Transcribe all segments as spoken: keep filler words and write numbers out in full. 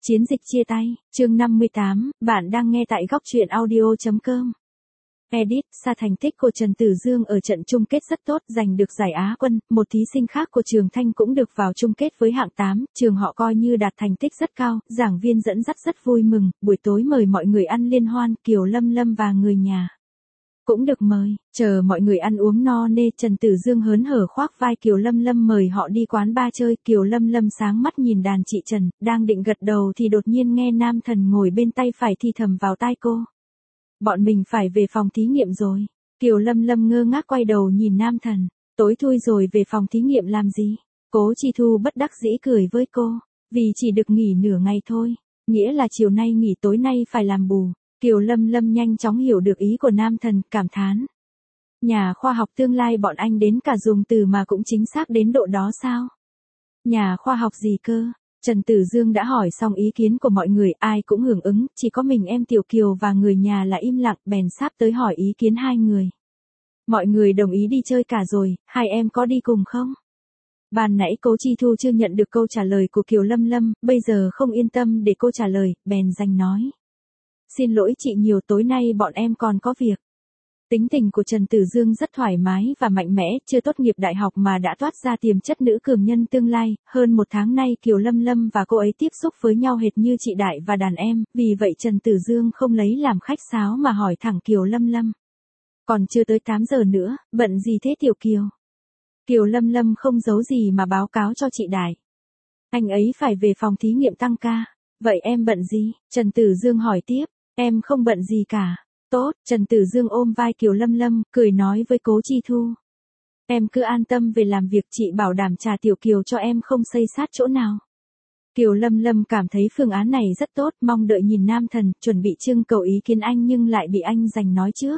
Chiến dịch chia tay, chương năm mươi tám, bạn đang nghe tại góc truyện audio.com. Edit, xa thành tích của Trần Tử Dương ở trận chung kết rất tốt, giành được giải Á quân, một thí sinh khác của trường Thanh cũng được vào chung kết với hạng tám, trường họ coi như đạt thành tích rất cao, giảng viên dẫn dắt rất vui mừng, buổi tối mời mọi người ăn liên hoan, Kiều Lâm Lâm và người nhà cũng được mời, chờ mọi người ăn uống no nê, Trần Tử Dương hớn hở khoác vai Kiều Lâm Lâm mời họ đi quán bar chơi, Kiều Lâm Lâm sáng mắt nhìn đàn chị Trần, đang định gật đầu thì đột nhiên nghe nam thần ngồi bên tay phải thì thầm vào tai cô. Bọn mình phải về phòng thí nghiệm rồi. Kiều Lâm Lâm ngơ ngác quay đầu nhìn nam thần, tối thui rồi về phòng thí nghiệm làm gì? Cố Chi Thu bất đắc dĩ cười với cô, vì chỉ được nghỉ nửa ngày thôi, nghĩa là chiều nay nghỉ tối nay phải làm bù. Kiều Lâm Lâm nhanh chóng hiểu được ý của nam thần, cảm thán. Nhà khoa học tương lai bọn anh đến cả dùng từ mà cũng chính xác đến độ đó sao? Nhà khoa học gì cơ? Trần Tử Dương đã hỏi xong ý kiến của mọi người, ai cũng hưởng ứng, chỉ có mình em Tiểu Kiều và người nhà là im lặng, bèn sáp tới hỏi ý kiến hai người. Mọi người đồng ý đi chơi cả rồi, hai em có đi cùng không? Ban nãy Cố Chi Thu chưa nhận được câu trả lời của Kiều Lâm Lâm, bây giờ không yên tâm để cô trả lời, bèn giành nói. Xin lỗi chị nhiều, tối nay bọn em còn có việc. Tính tình của Trần Tử Dương rất thoải mái và mạnh mẽ, chưa tốt nghiệp đại học mà đã toát ra tiềm chất nữ cường nhân tương lai, hơn một tháng nay Kiều Lâm Lâm và cô ấy tiếp xúc với nhau hệt như chị Đại và đàn em, vì vậy Trần Tử Dương không lấy làm khách sáo mà hỏi thẳng Kiều Lâm Lâm. Còn chưa tới tám giờ nữa, bận gì thế Tiểu Kiều? Kiều Lâm Lâm không giấu gì mà báo cáo cho chị Đại. Anh ấy phải về phòng thí nghiệm tăng ca. Vậy em bận gì? Trần Tử Dương hỏi tiếp. Em không bận gì cả. Tốt, Trần Tử Dương ôm vai Kiều Lâm Lâm, cười nói với Cố Chi Thu. Em cứ an tâm về làm việc, chị bảo đảm trả Tiểu Kiều cho em không xây sát chỗ nào. Kiều Lâm Lâm cảm thấy phương án này rất tốt, mong đợi nhìn nam thần, chuẩn bị trưng cầu ý kiến anh nhưng lại bị anh giành nói trước.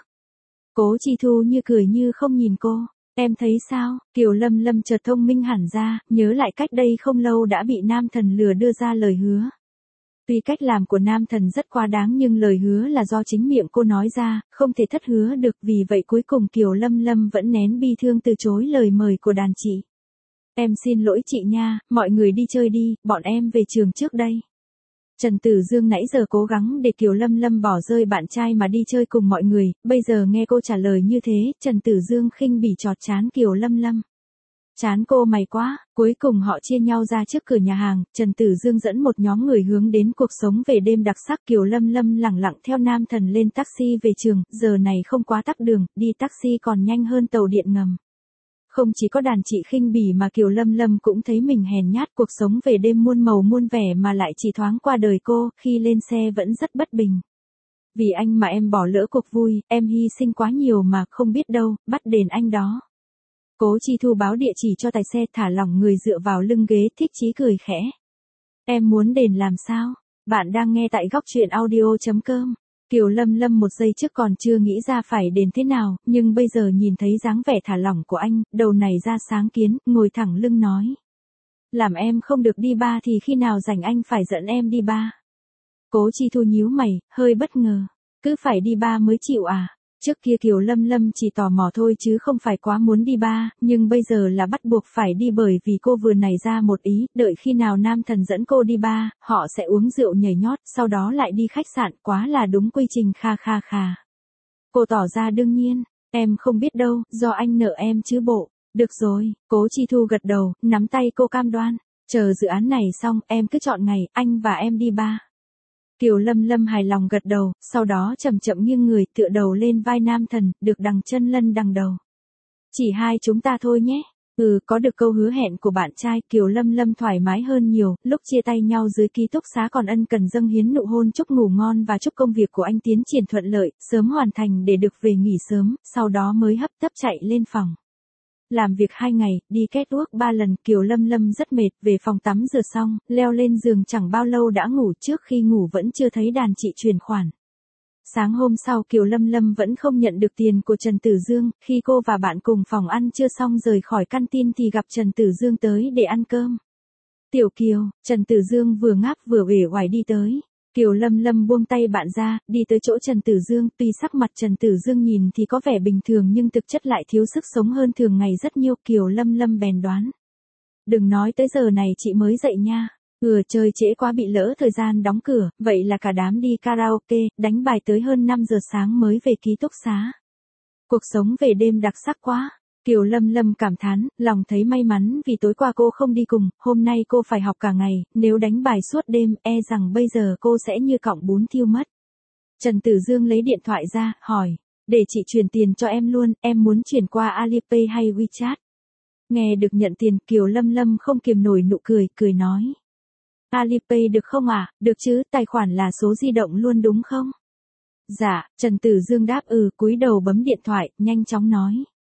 Cố Chi Thu như cười như không nhìn cô. Em thấy sao? Kiều Lâm Lâm chợt thông minh hẳn ra, nhớ lại cách đây không lâu đã bị nam thần lừa đưa ra lời hứa. Tuy cách làm của nam thần rất quá đáng nhưng lời hứa là do chính miệng cô nói ra, không thể thất hứa được, vì vậy cuối cùng Kiều Lâm Lâm vẫn nén bi thương từ chối lời mời của đàn chị. Em xin lỗi chị nha, mọi người đi chơi đi, bọn em về trường trước đây. Trần Tử Dương nãy giờ cố gắng để Kiều Lâm Lâm bỏ rơi bạn trai mà đi chơi cùng mọi người, bây giờ nghe cô trả lời như thế, Trần Tử Dương khinh bỉ chọt chán Kiều Lâm Lâm. Chán cô mày quá, cuối cùng họ chia nhau ra trước cửa nhà hàng, Trần Tử Dương dẫn một nhóm người hướng đến cuộc sống về đêm đặc sắc, Kiều Lâm Lâm lẳng lặng theo nam thần lên taxi về trường, giờ này không quá tắc đường, đi taxi còn nhanh hơn tàu điện ngầm. Không chỉ có đàn chị khinh bỉ mà Kiều Lâm Lâm cũng thấy mình hèn nhát, cuộc sống về đêm muôn màu muôn vẻ mà lại chỉ thoáng qua đời cô, khi lên xe vẫn rất bất bình. Vì anh mà em bỏ lỡ cuộc vui, em hy sinh quá nhiều mà không biết đâu, bắt đền anh đó. Cố Chi Thu báo địa chỉ cho tài xe, thả lỏng người dựa vào lưng ghế, thích chí cười khẽ. Em muốn đền làm sao? Bạn đang nghe tại góc truyện audio.com. Kiều Lâm Lâm một giây trước còn chưa nghĩ ra phải đền thế nào, nhưng bây giờ nhìn thấy dáng vẻ thả lỏng của anh, đầu này ra sáng kiến, ngồi thẳng lưng nói. Làm em không được đi bar thì khi nào rảnh anh phải dẫn em đi bar. Cố Chi Thu nhíu mày, hơi bất ngờ. Cứ phải đi bar mới chịu à? Trước kia Kiều Lâm Lâm chỉ tò mò thôi chứ không phải quá muốn đi bar, nhưng bây giờ là bắt buộc phải đi bởi vì cô vừa nảy ra một ý, đợi khi nào nam thần dẫn cô đi bar, họ sẽ uống rượu nhảy nhót, sau đó lại đi khách sạn, quá là đúng quy trình kha kha kha. Cô tỏ ra đương nhiên, em không biết đâu, do anh nợ em chứ bộ. Được rồi, Cố Chi Thu gật đầu, nắm tay cô cam đoan, chờ dự án này xong, em cứ chọn ngày, anh và em đi bar. Kiều Lâm Lâm hài lòng gật đầu, sau đó chậm chậm nghiêng người tựa đầu lên vai nam thần, được đằng chân lân đằng đầu. Chỉ hai chúng ta thôi nhé. Ừ, có được câu hứa hẹn của bạn trai, Kiều Lâm Lâm thoải mái hơn nhiều, lúc chia tay nhau dưới ký túc xá còn ân cần dâng hiến nụ hôn chúc ngủ ngon và chúc công việc của anh tiến triển thuận lợi, sớm hoàn thành để được về nghỉ sớm, sau đó mới hấp tấp chạy lên phòng. Làm việc hai ngày, đi catwalk ba lần, Kiều Lâm Lâm rất mệt, về phòng tắm rửa xong, leo lên giường chẳng bao lâu đã ngủ, trước khi ngủ vẫn chưa thấy đàn chị chuyển khoản. Sáng hôm sau Kiều Lâm Lâm vẫn không nhận được tiền của Trần Tử Dương, khi cô và bạn cùng phòng ăn chưa xong rời khỏi canteen thì gặp Trần Tử Dương tới để ăn cơm. Tiểu Kiều, Trần Tử Dương vừa ngáp vừa uể oải đi tới. Kiều Lâm Lâm buông tay bạn ra, đi tới chỗ Trần Tử Dương, tuy sắc mặt Trần Tử Dương nhìn thì có vẻ bình thường nhưng thực chất lại thiếu sức sống hơn thường ngày rất nhiều, Kiều Lâm Lâm bèn đoán. Đừng nói tới giờ này chị mới dậy nha. Ừ, chơi trễ quá bị lỡ thời gian đóng cửa, vậy là cả đám đi karaoke, đánh bài tới hơn năm giờ sáng mới về ký túc xá. Cuộc sống về đêm đặc sắc quá. Kiều Lâm Lâm cảm thán, lòng thấy may mắn vì tối qua cô không đi cùng, hôm nay cô phải học cả ngày, nếu đánh bài suốt đêm, e rằng bây giờ cô sẽ như cọng bún thiêu mất. Trần Tử Dương lấy điện thoại ra, hỏi, để chị chuyển tiền cho em luôn, em muốn chuyển qua Alipay hay WeChat. Nghe được nhận tiền, Kiều Lâm Lâm không kiềm nổi nụ cười, cười nói. Alipay được không ạ? À? Được chứ, tài khoản là số di động luôn đúng không? Dạ, Trần Tử Dương đáp ừ, cúi đầu bấm điện thoại, nhanh chóng nói.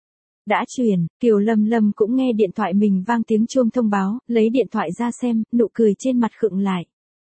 Đã chuyển, Kiều Lâm Lâm cũng nghe điện thoại mình vang tiếng chuông thông báo, lấy điện thoại ra xem, nụ cười trên mặt khựng lại.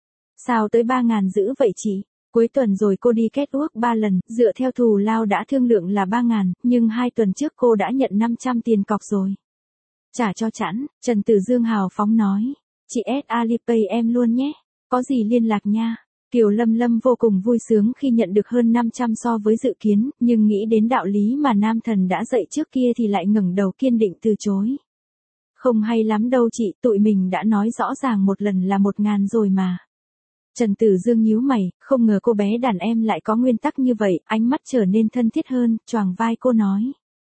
Sao tới ba ngàn dữ vậy chị? Cuối tuần rồi cô đi catwalk ba lần, dựa theo thù lao đã thương lượng là ba ngàn, nhưng hai tuần trước cô đã nhận năm trăm tiền cọc rồi. Trả cho chẵn, Trần Tử Dương hào phóng nói. Chị add Alipay em luôn nhé, có gì liên lạc nha. Kiều Lâm Lâm vô cùng vui sướng khi nhận được hơn năm trăm so với dự kiến, nhưng nghĩ đến đạo lý mà nam thần đã dạy trước kia thì lại ngẩng đầu kiên định từ chối. Không hay lắm đâu chị, tụi mình đã nói rõ ràng một lần là một ngàn rồi mà. Trần Tử Dương nhíu mày, không ngờ cô bé đàn em lại có nguyên tắc như vậy, ánh mắt trở nên thân thiết hơn, choàng vai cô nói.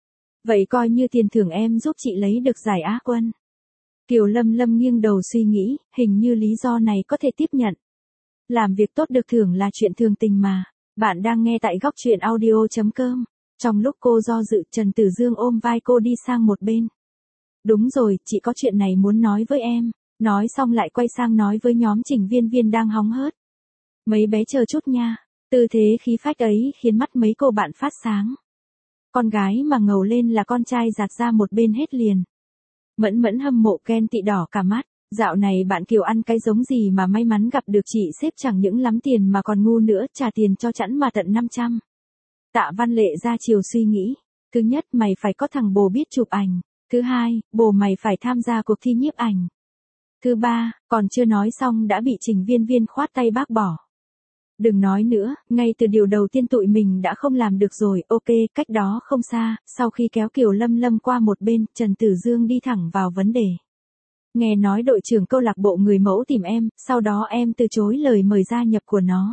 Vậy coi như tiền thưởng em giúp chị lấy được giải Á quân. Kiều Lâm Lâm nghiêng đầu suy nghĩ, hình như lý do này có thể tiếp nhận. Làm việc tốt được thưởng là chuyện thường tình mà. Bạn đang nghe tại góc truyện audio chấm com. Trong lúc cô do dự, Trần Tử Dương ôm vai cô đi sang một bên. Đúng rồi, chị có chuyện này muốn nói với em. Nói xong lại quay sang nói với nhóm Trình Viên Viên đang hóng hớt. Mấy bé chờ chút nha. Tư thế khí phách ấy khiến mắt mấy cô bạn phát sáng. Con gái mà ngầu lên là con trai giạt ra một bên hết liền. Mẫn Mẫn hâm mộ ghen tị đỏ cả mắt. Dạo này bạn Kiều ăn cái giống gì mà may mắn gặp được chị xếp chẳng những lắm tiền mà còn ngu nữa, trả tiền cho chẵn mà tận năm trăm. Tạ Văn Lệ ra chiều suy nghĩ. Thứ nhất, mày phải có thằng bồ biết chụp ảnh. Thứ hai, bồ mày phải tham gia cuộc thi nhiếp ảnh. Thứ ba, còn chưa nói xong đã bị Trình Viên Viên khoát tay bác bỏ. Đừng nói nữa, ngay từ điều đầu tiên tụi mình đã không làm được rồi, ok, cách đó không xa, sau khi kéo Kiều Lâm Lâm qua một bên, Trần Tử Dương đi thẳng vào vấn đề. Nghe nói đội trưởng câu lạc bộ người mẫu tìm em, sau đó em từ chối lời mời gia nhập của nó.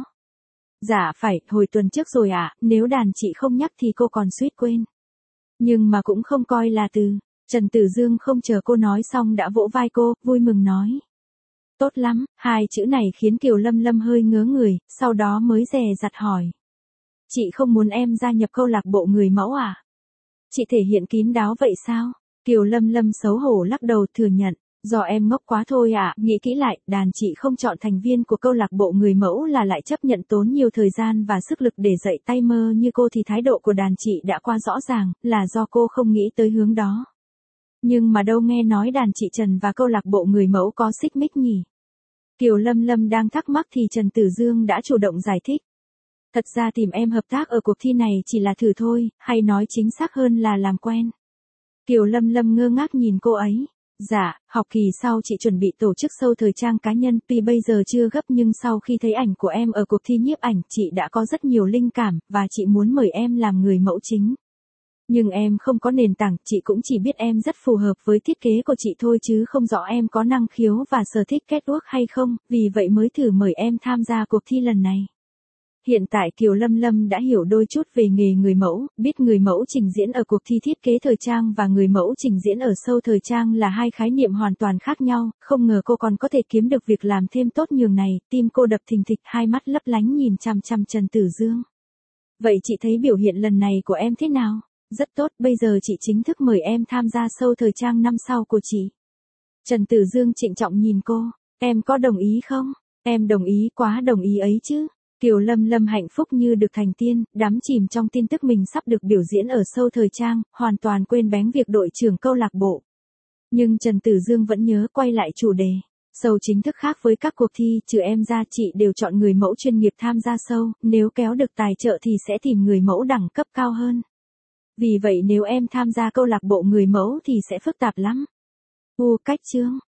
Dạ phải, hồi tuần trước rồi ạ, à, nếu đàn chị không nhắc thì cô còn suýt quên. Nhưng mà cũng không coi là từ. Trần Tử Dương không chờ cô nói xong đã vỗ vai cô, vui mừng nói. Tốt lắm, hai chữ này khiến Kiều Lâm Lâm hơi ngớ người, sau đó mới dè dặt hỏi. Chị không muốn em gia nhập câu lạc bộ người mẫu à? Chị thể hiện kín đáo vậy sao? Kiều Lâm Lâm xấu hổ lắc đầu thừa nhận. Do em ngốc quá thôi ạ, à, nghĩ kỹ lại, đàn chị không chọn thành viên của câu lạc bộ người mẫu là lại chấp nhận tốn nhiều thời gian và sức lực để dạy tay mơ như cô thì thái độ của đàn chị đã qua rõ ràng, là do cô không nghĩ tới hướng đó. Nhưng mà đâu nghe nói đàn chị Trần và câu lạc bộ người mẫu có xích mích nhỉ? Kiều Lâm Lâm đang thắc mắc thì Trần Tử Dương đã chủ động giải thích. Thật ra tìm em hợp tác ở cuộc thi này chỉ là thử thôi, hay nói chính xác hơn là làm quen. Kiều Lâm Lâm ngơ ngác nhìn cô ấy. Dạ, học kỳ sau chị chuẩn bị tổ chức show thời trang cá nhân, tuy bây giờ chưa gấp nhưng sau khi thấy ảnh của em ở cuộc thi nhiếp ảnh, chị đã có rất nhiều linh cảm, và chị muốn mời em làm người mẫu chính. Nhưng em không có nền tảng, chị cũng chỉ biết em rất phù hợp với thiết kế của chị thôi chứ không rõ em có năng khiếu và sở thích catwalk hay không, vì vậy mới thử mời em tham gia cuộc thi lần này. Hiện tại Kiều Lâm Lâm đã hiểu đôi chút về nghề người mẫu, biết người mẫu trình diễn ở cuộc thi thiết kế thời trang và người mẫu trình diễn ở show thời trang là hai khái niệm hoàn toàn khác nhau, không ngờ cô còn có thể kiếm được việc làm thêm tốt nhường này, tim cô đập thình thịch, hai mắt lấp lánh nhìn chằm chằm Trần Tử Dương. Vậy chị thấy biểu hiện lần này của em thế nào? Rất tốt, bây giờ chị chính thức mời em tham gia show thời trang năm sau của chị. Trần Tử Dương trịnh trọng nhìn cô, em có đồng ý không? Em đồng ý, quá đồng ý ấy chứ. Kiều Lâm Lâm hạnh phúc như được thành tiên, đắm chìm trong tin tức mình sắp được biểu diễn ở show thời trang, hoàn toàn quên bén việc đội trưởng câu lạc bộ. Nhưng Trần Tử Dương vẫn nhớ quay lại chủ đề. Show chính thức khác với các cuộc thi, trừ em ra chị đều chọn người mẫu chuyên nghiệp tham gia show, nếu kéo được tài trợ thì sẽ tìm người mẫu đẳng cấp cao hơn. Vì vậy nếu em tham gia câu lạc bộ người mẫu thì sẽ phức tạp lắm. U cách chương.